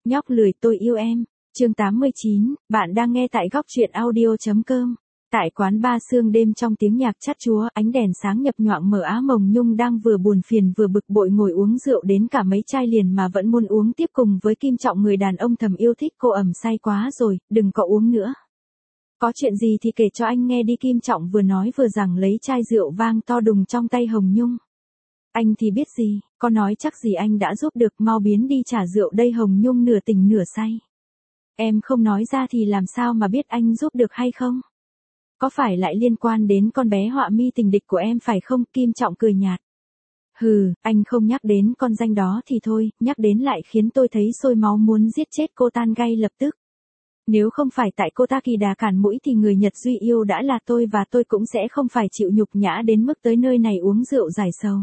Nhóc lười tôi yêu em. Chương 89, bạn đang nghe tại góc truyện audio.com. Tại quán bar sương đêm trong tiếng nhạc chát chúa, ánh đèn sáng nhập nhoạng mở Á Mộng Nhung đang vừa buồn phiền vừa bực bội ngồi uống rượu đến cả mấy chai liền mà vẫn muốn uống tiếp cùng với Kim Trọng, người đàn ông thầm yêu thích cô. Say quá rồi, đừng có uống nữa. Có chuyện gì thì kể cho anh nghe đi, Kim Trọng vừa nói vừa giằng lấy chai rượu vang to đùng trong tay Hồng Nhung. Anh thì biết gì, có nói chắc gì anh đã giúp được, mau biến đi trả rượu đây. Hồng Nhung nửa tỉnh nửa say. Em không nói ra thì làm sao mà biết anh giúp được hay không? Có phải lại liên quan đến con bé Họa Mi tình địch của em phải không? Kim Trọng cười nhạt. Hừ, anh không nhắc đến con danh đó thì thôi, nhắc đến lại khiến tôi thấy sôi máu muốn giết chết cô tan ngay lập tức. Nếu không phải tại cô ta kỳ đà cản mũi thì người Nhật Duy yêu đã là tôi, và tôi cũng sẽ không phải chịu nhục nhã đến mức tới nơi này uống rượu giải sầu.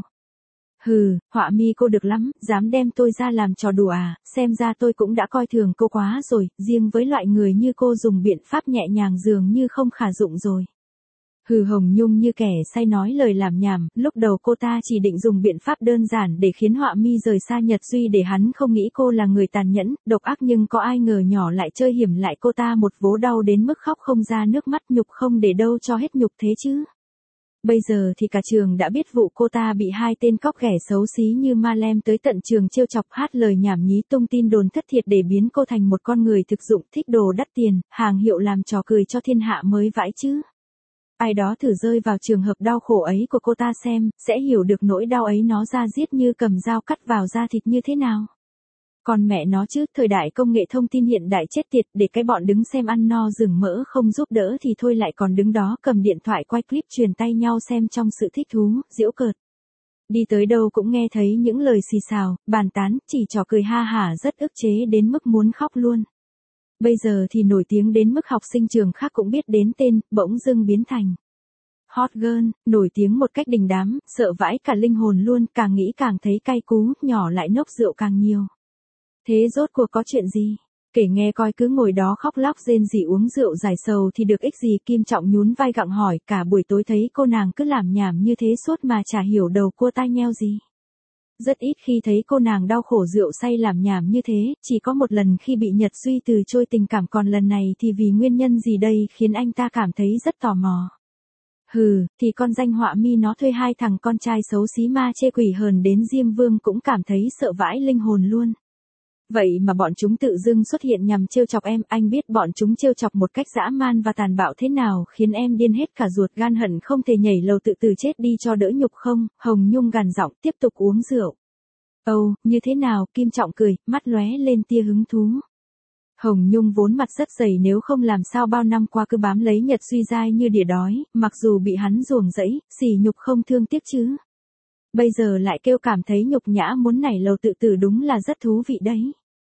Hừ, Họa Mi cô được lắm, dám đem tôi ra làm trò đùa à, xem ra tôi cũng đã coi thường cô quá rồi, riêng với loại người như cô dùng biện pháp nhẹ nhàng dường như không khả dụng rồi. Hừ, Hồng Nhung như kẻ say nói lời làm nhảm, lúc đầu cô ta chỉ định dùng biện pháp đơn giản để khiến Họa Mi rời xa Nhật Duy, để hắn không nghĩ cô là người tàn nhẫn, độc ác, nhưng có ai ngờ nhỏ lại chơi hiểm lại cô ta một vố đau đến mức khóc không ra nước mắt, nhục không để đâu cho hết nhục thế chứ. Bây giờ thì cả trường đã biết vụ cô ta bị hai tên cóc ghẻ xấu xí như ma lem tới tận trường trêu chọc, hát lời nhảm nhí, tung tin đồn thất thiệt để biến cô thành một con người thực dụng, thích đồ đắt tiền, hàng hiệu, làm trò cười cho thiên hạ mới vãi chứ. Ai đó thử rơi vào trường hợp đau khổ ấy của cô ta xem, sẽ hiểu được nỗi đau ấy nó ra diết như cầm dao cắt vào da thịt như thế nào. Còn mẹ nó chứ, thời đại công nghệ thông tin hiện đại chết tiệt, để cái bọn đứng xem ăn no rừng mỡ không giúp đỡ thì thôi, lại còn đứng đó cầm điện thoại quay clip truyền tay nhau xem trong sự thích thú, giễu cợt. Đi tới đâu cũng nghe thấy những lời xì xào, bàn tán, chỉ trò cười ha hả, rất ức chế đến mức muốn khóc luôn. Bây giờ thì nổi tiếng đến mức học sinh trường khác cũng biết đến tên, bỗng dưng biến thành hot girl, nổi tiếng một cách đình đám, sợ vãi cả linh hồn luôn, càng nghĩ càng thấy cay cú, nhỏ lại nốc rượu càng nhiều. Thế rốt cuộc có chuyện gì? Kể nghe coi, cứ ngồi đó khóc lóc rên rỉ uống rượu giải sầu thì được ích gì? Kim Trọng nhún vai gặng hỏi, cả buổi tối thấy cô nàng cứ làm nhảm như thế suốt mà chả hiểu đầu cua tai nheo gì. Rất ít khi thấy cô nàng đau khổ rượu say làm nhảm như thế, chỉ có một lần khi bị Nhật Duy từ chối tình cảm, còn lần này thì vì nguyên nhân gì đây khiến anh ta cảm thấy rất tò mò. Hừ, thì con danh Họa Mi nó thuê hai thằng con trai xấu xí ma chê quỷ hờn đến Diêm Vương cũng cảm thấy sợ vãi linh hồn luôn. Vậy mà bọn chúng tự dưng xuất hiện nhằm trêu chọc em, anh biết bọn chúng trêu chọc một cách dã man và tàn bạo thế nào, khiến em điên hết cả ruột gan, hận không thể nhảy lầu tự tử chết đi cho đỡ nhục không? Hồng Nhung gằn giọng tiếp tục uống rượu. Âu, như thế nào? Kim Trọng cười, mắt lóe lên tia hứng thú. Hồng Nhung vốn mặt rất dày, nếu không làm sao bao năm qua cứ bám lấy Nhật Duy dai như đỉa đói, mặc dù bị hắn ruồng rẫy, sỉ nhục không thương tiếc chứ. Bây giờ lại kêu cảm thấy nhục nhã muốn nảy lầu tự tử, đúng là rất thú vị đấy.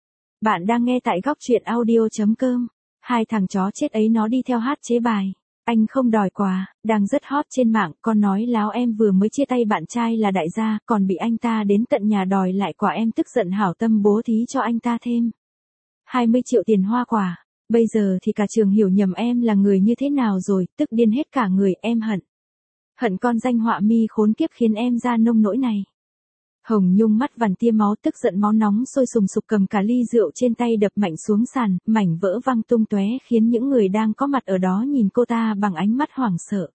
Bạn đang nghe tại góc truyện audio.com. Hai thằng chó chết ấy nó đi theo hát chế bài Anh không đòi quà, đang rất hot trên mạng, con nói láo em vừa mới chia tay bạn trai là đại gia, còn bị anh ta đến tận nhà đòi lại quà, em tức giận hảo tâm bố thí cho anh ta thêm 20 triệu tiền hoa quả. Bây giờ thì cả trường hiểu nhầm em là người như thế nào rồi, tức điên hết cả người, em hận con danh Họa Mi khốn kiếp khiến em ra nông nỗi này. Hồng Nhung mắt vằn tia máu, tức giận máu nóng sôi sùng sục, cầm cả ly rượu trên tay đập mạnh xuống sàn, mảnh vỡ văng tung tóe khiến những người đang có mặt ở đó nhìn cô ta bằng ánh mắt hoảng sợ.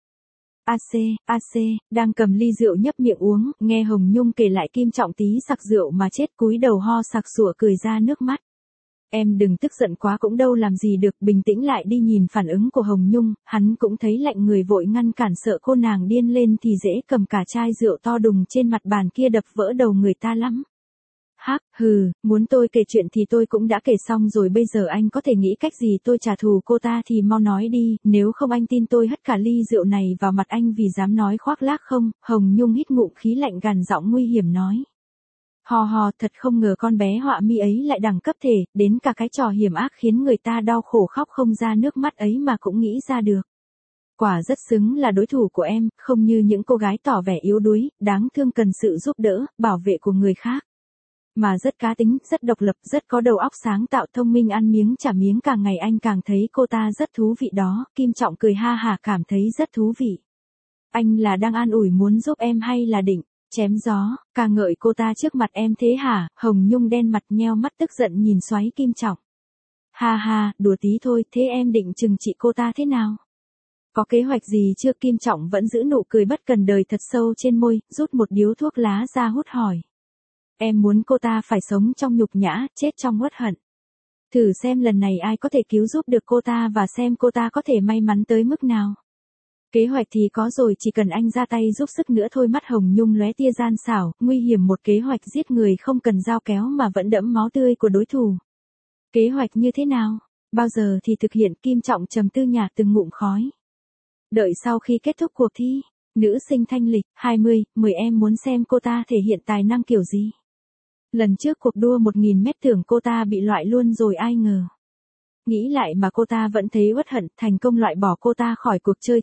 AC, đang cầm ly rượu nhấp miệng uống, nghe Hồng Nhung kể lại, Kim Trọng tí sặc rượu mà chết, cúi đầu ho sặc sụa cười ra nước mắt. Em đừng tức giận quá cũng đâu làm gì được, bình tĩnh lại đi. Nhìn phản ứng của Hồng Nhung, hắn cũng thấy lạnh người, vội ngăn cản, sợ cô nàng điên lên thì dễ cầm cả chai rượu to đùng trên mặt bàn kia đập vỡ đầu người ta lắm. Hắc, hừ, muốn tôi kể chuyện thì tôi cũng đã kể xong rồi, bây giờ anh có thể nghĩ cách gì tôi trả thù cô ta thì mau nói đi, nếu không anh tin tôi hất cả ly rượu này vào mặt anh vì dám nói khoác lác không? Hồng Nhung hít ngụm khí lạnh, gằn giọng nguy hiểm nói. Hò, thật không ngờ con bé Họa Mi ấy lại đẳng cấp thể, đến cả cái trò hiểm ác khiến người ta đau khổ khóc không ra nước mắt ấy mà cũng nghĩ ra được. Quả rất xứng là đối thủ của em, không như những cô gái tỏ vẻ yếu đuối, đáng thương cần sự giúp đỡ, bảo vệ của người khác. Mà rất cá tính, rất độc lập, rất có đầu óc sáng tạo, thông minh, ăn miếng trả miếng, càng ngày anh càng thấy cô ta rất thú vị đó. Kim Trọng cười ha hả, cảm thấy rất thú vị. Anh là đang an ủi muốn giúp em hay là định Chém gió, ca ngợi cô ta trước mặt em thế hả? Hồng Nhung đen mặt nheo mắt tức giận nhìn xoáy Kim Trọng. Ha ha, đùa tí thôi, thế em định trừng trị cô ta thế nào? Có kế hoạch gì chưa? Kim Trọng vẫn giữ nụ cười bất cần đời thật sâu trên môi, rút một điếu thuốc lá ra hút hỏi. Em muốn cô ta phải sống trong nhục nhã, chết trong uất hận. Thử xem lần này ai có thể cứu giúp được cô ta và xem cô ta có thể may mắn tới mức nào. Kế hoạch thì có rồi, chỉ cần anh ra tay giúp sức nữa thôi. Mắt Hồng Nhung lóe tia gian xảo, nguy hiểm. Một kế hoạch giết người không cần dao kéo mà vẫn đẫm máu tươi của đối thủ. Kế hoạch như thế nào? Bao giờ thì thực hiện? Kim Trọng trầm tư nhả từng ngụm khói. Đợi sau khi kết thúc cuộc thi, nữ sinh thanh lịch, 20, 10 em muốn xem cô ta thể hiện tài năng kiểu gì. Lần trước cuộc đua 1000 mét tưởng cô ta bị loại luôn rồi ai ngờ. Nghĩ lại mà cô ta vẫn thấy uất hận, thành công loại bỏ cô ta khỏi cuộc chơi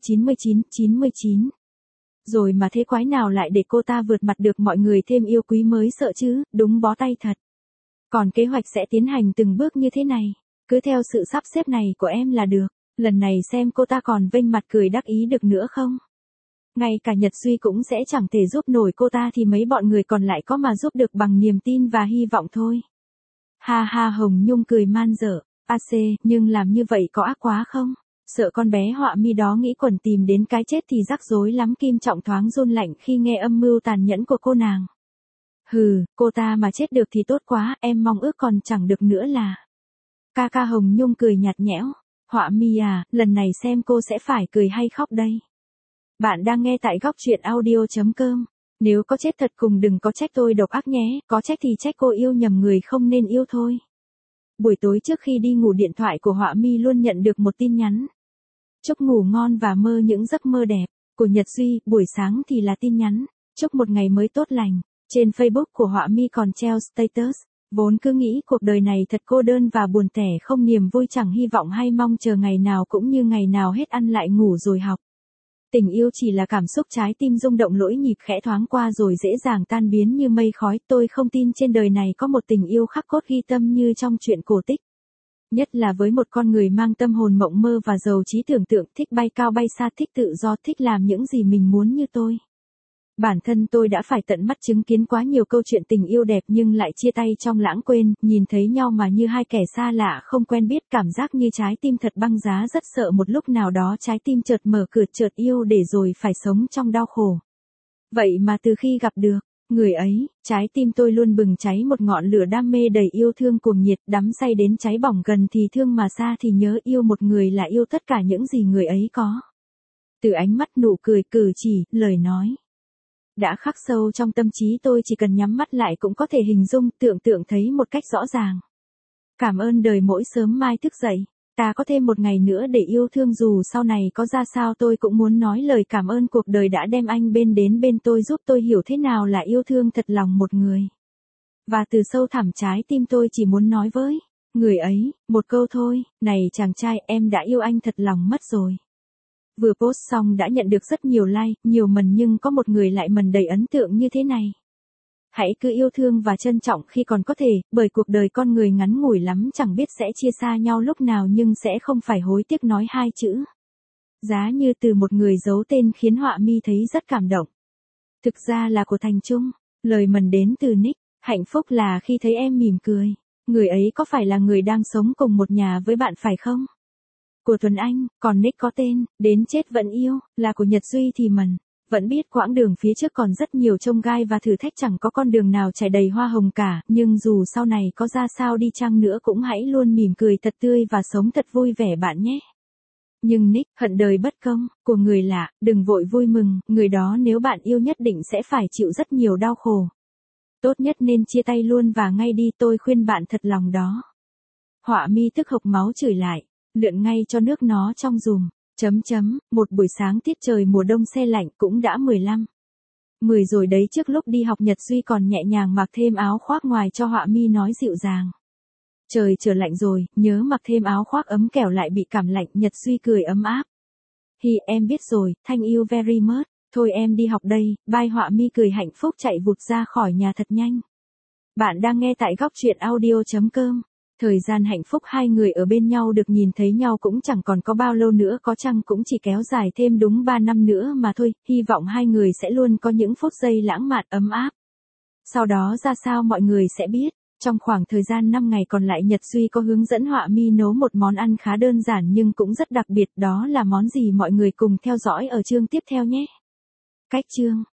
99. Rồi mà thế quái nào lại để cô ta vượt mặt được mọi người thêm yêu quý mới sợ chứ, đúng bó tay thật. Còn kế hoạch sẽ tiến hành từng bước như thế này, cứ theo sự sắp xếp này của em là được. Lần này xem cô ta còn vênh mặt cười đắc ý được nữa không? Ngay cả Nhật Duy cũng sẽ chẳng thể giúp nổi cô ta thì mấy bọn người còn lại có mà giúp được bằng niềm tin và hy vọng thôi. Ha ha, Hồng Nhung cười man dở. AC, nhưng làm như vậy có ác quá không? Sợ con bé họa mi đó nghĩ quẩn tìm đến cái chết thì rắc rối lắm. Kim Trọng thoáng run lạnh khi nghe âm mưu tàn nhẫn của cô nàng. Hừ, cô ta mà chết được thì tốt quá, em mong ước còn chẳng được nữa là. Ca Hồng Nhung cười nhạt nhẽo. Họa mi à, lần này xem cô sẽ phải cười hay khóc đây. Bạn đang nghe tại góc truyện audio.com. Nếu có chết thật cùng đừng có trách tôi độc ác nhé, có trách thì trách cô yêu nhầm người không nên yêu thôi. Buổi tối trước khi đi ngủ điện thoại của Họa mi luôn nhận được một tin nhắn. Chúc ngủ ngon và mơ những giấc mơ đẹp. Của Nhật Duy, buổi sáng thì là tin nhắn. Chúc một ngày mới tốt lành. Trên Facebook của Họa mi còn treo status. Vốn cứ nghĩ cuộc đời này thật cô đơn và buồn tẻ không niềm vui chẳng hy vọng hay mong chờ ngày nào cũng như ngày nào hết ăn lại ngủ rồi học. Tình yêu chỉ là cảm xúc trái tim rung động lỗi nhịp khẽ thoáng qua rồi dễ dàng tan biến như mây khói. Tôi không tin trên đời này có một tình yêu khắc cốt ghi tâm như trong truyện cổ tích. Nhất là với một con người mang tâm hồn mộng mơ và giàu trí tưởng tượng, thích bay cao bay xa, thích tự do, thích làm những gì mình muốn như tôi. Bản thân tôi đã phải tận mắt chứng kiến quá nhiều câu chuyện tình yêu đẹp nhưng lại chia tay trong lãng quên, nhìn thấy nhau mà như hai kẻ xa lạ không quen biết, cảm giác như trái tim thật băng giá, rất sợ một lúc nào đó trái tim chợt mở cửa chợt yêu để rồi phải sống trong đau khổ. Vậy mà từ khi gặp được người ấy, trái tim tôi luôn bừng cháy một ngọn lửa đam mê đầy yêu thương cuồng nhiệt, đắm say đến cháy bỏng, gần thì thương mà xa thì nhớ. Yêu một người là yêu tất cả những gì người ấy có. Từ ánh mắt, nụ cười, cử chỉ, lời nói. Đã khắc sâu trong tâm trí tôi, chỉ cần nhắm mắt lại cũng có thể hình dung, tưởng tượng thấy một cách rõ ràng. Cảm ơn đời mỗi sớm mai thức dậy, ta có thêm một ngày nữa để yêu thương, dù sau này có ra sao tôi cũng muốn nói lời cảm ơn cuộc đời đã đem anh đến bên tôi, giúp tôi hiểu thế nào là yêu thương thật lòng một người. Và từ sâu thẳm trái tim tôi chỉ muốn nói với người ấy một câu thôi, này chàng trai, em đã yêu anh thật lòng mất rồi. Vừa post xong đã nhận được rất nhiều like, nhiều mần, nhưng có một người lại mần đầy ấn tượng như thế này. Hãy cứ yêu thương và trân trọng khi còn có thể, bởi cuộc đời con người ngắn ngủi lắm, chẳng biết sẽ chia xa nhau lúc nào nhưng sẽ không phải hối tiếc nói hai chữ. Giá như từ một người giấu tên khiến Họa mi thấy rất cảm động. Thực ra là của Thành Trung, lời mần đến từ Nick, hạnh phúc là khi thấy em mỉm cười. Người ấy có phải là người đang sống cùng một nhà với bạn phải không? Của Tuấn Anh, còn Nick có tên, đến chết vẫn yêu, là của Nhật Duy thì mần. Vẫn biết quãng đường phía trước còn rất nhiều chông gai và thử thách, chẳng có con đường nào trải đầy hoa hồng cả, nhưng dù sau này có ra sao đi chăng nữa cũng hãy luôn mỉm cười thật tươi và sống thật vui vẻ bạn nhé. Nhưng Nick, hận đời bất công, của người lạ, đừng vội vui mừng, người đó nếu bạn yêu nhất định sẽ phải chịu rất nhiều đau khổ. Tốt nhất nên chia tay luôn và ngay đi, tôi khuyên bạn thật lòng đó. Họa mi tức hộc máu chửi lại, lượn ngay cho nước nó trong giùm. Một buổi sáng tiết trời mùa đông se lạnh, cũng đã 15. 10 rồi đấy. Trước lúc đi học Nhật Duy còn nhẹ nhàng mặc thêm áo khoác ngoài cho Họa mi, nói dịu dàng. Trời trở lạnh rồi, nhớ mặc thêm áo khoác ấm kẻo lại bị cảm lạnh. Nhật Duy cười ấm áp. Hi, em biết rồi, thank you very much. Thôi em đi học đây, bye. Họa mi cười hạnh phúc chạy vụt ra khỏi nhà thật nhanh. Bạn đang nghe tại góc truyện audio.com. Thời gian hạnh phúc hai người ở bên nhau được nhìn thấy nhau cũng chẳng còn có bao lâu nữa, có chăng cũng chỉ kéo dài thêm đúng 3 năm nữa mà thôi, hy vọng hai người sẽ luôn có những phút giây lãng mạn ấm áp. Sau đó ra sao mọi người sẽ biết. Trong khoảng thời gian 5 ngày còn lại Nhật Duy có hướng dẫn Họa Mi nấu một món ăn khá đơn giản nhưng cũng rất đặc biệt, đó là món gì mọi người cùng theo dõi ở chương tiếp theo nhé. Cách chương